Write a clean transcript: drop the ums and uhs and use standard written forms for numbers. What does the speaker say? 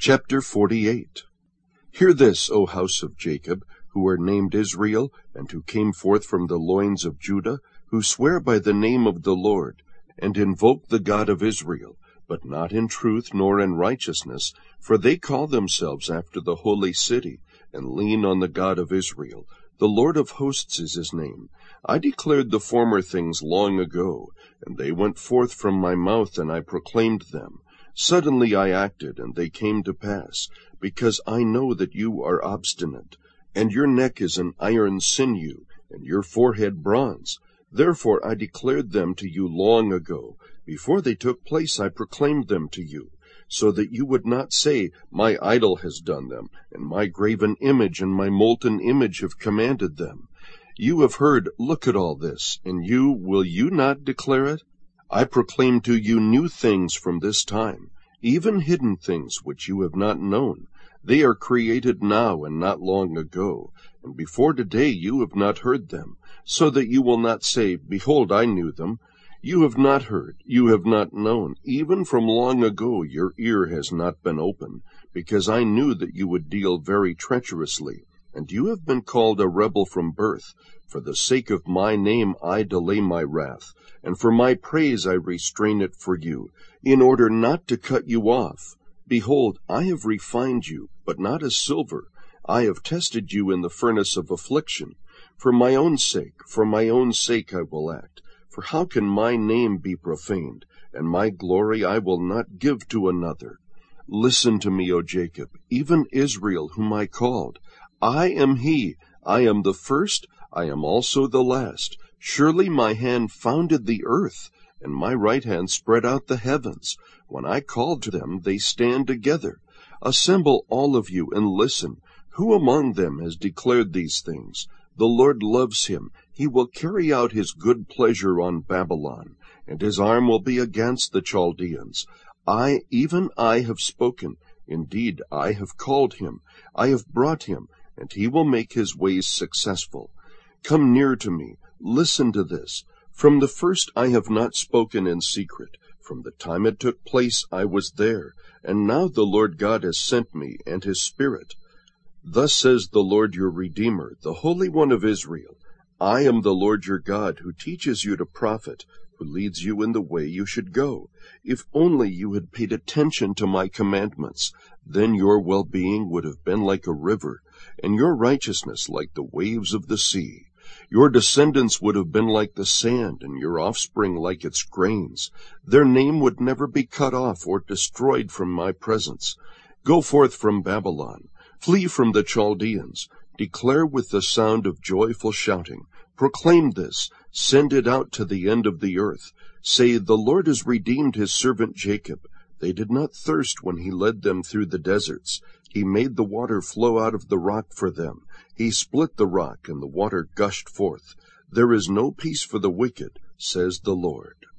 Chapter 48. Hear this, O house of Jacob, who are named Israel, and who came forth from the loins of Judah, who swear by the name of the Lord, and invoke the God of Israel, but not in truth nor in righteousness, for they call themselves after the holy city, and lean on the God of Israel. The Lord of hosts is his name. I declared the former things long ago, and they went forth from my mouth, and I proclaimed them. Suddenly I acted, and they came to pass, because I know that you are obstinate, and your neck is an iron sinew, and your forehead bronze. Therefore I declared them to you long ago. Before they took place I proclaimed them to you, so that you would not say, My idol has done them, and my graven image and my molten image have commanded them. You have heard, look at all this, and will you not declare it? I proclaim to you new things from this time, even hidden things which you have not known. They are created now and not long ago, and before today you have not heard them, so that you will not say, Behold, I knew them. You have not heard, you have not known. Even from long ago your ear has not been open, because I knew that you would deal very treacherously. And you have been called a rebel from birth. For the sake of my name I delay my wrath, and for my praise I restrain it for you, in order not to cut you off. Behold, I have refined you, but not as silver. I have tested you in the furnace of affliction. For my own sake I will act. For how can my name be profaned? And my glory I will not give to another. Listen to me, O Jacob, even Israel, whom I called. I am he, I am the first, I am also the last. Surely my hand founded the earth, and my right hand spread out the heavens. When I called to them, they stand together. Assemble all of you, and listen. Who among them has declared these things? The Lord loves him. He will carry out his good pleasure on Babylon, and his arm will be against the Chaldeans. Even I have spoken. Indeed, I have called him. I have brought him, and he will make his ways successful. Come near to me. Listen to this. From the first I have not spoken in secret. From the time it took place I was there, and now the Lord God has sent me, and his Spirit. Thus says the Lord your Redeemer, the Holy One of Israel. I am the Lord your God, who teaches you to profit, who leads you in the way you should go. If only you had paid attention to my commandments, then your well-being would have been like a river, and your righteousness like the waves of the sea. Your descendants would have been like the sand, and your offspring like its grains. Their name would never be cut off or destroyed from my presence. Go forth from Babylon. Flee from the Chaldeans. Declare with the sound of joyful shouting. Proclaim this. Send it out to the end of the earth. Say, the Lord has redeemed his servant Jacob. They did not thirst when he led them through the deserts. He made the water flow out of the rock for them. He split the rock, and the water gushed forth. There is no peace for the wicked, says the Lord.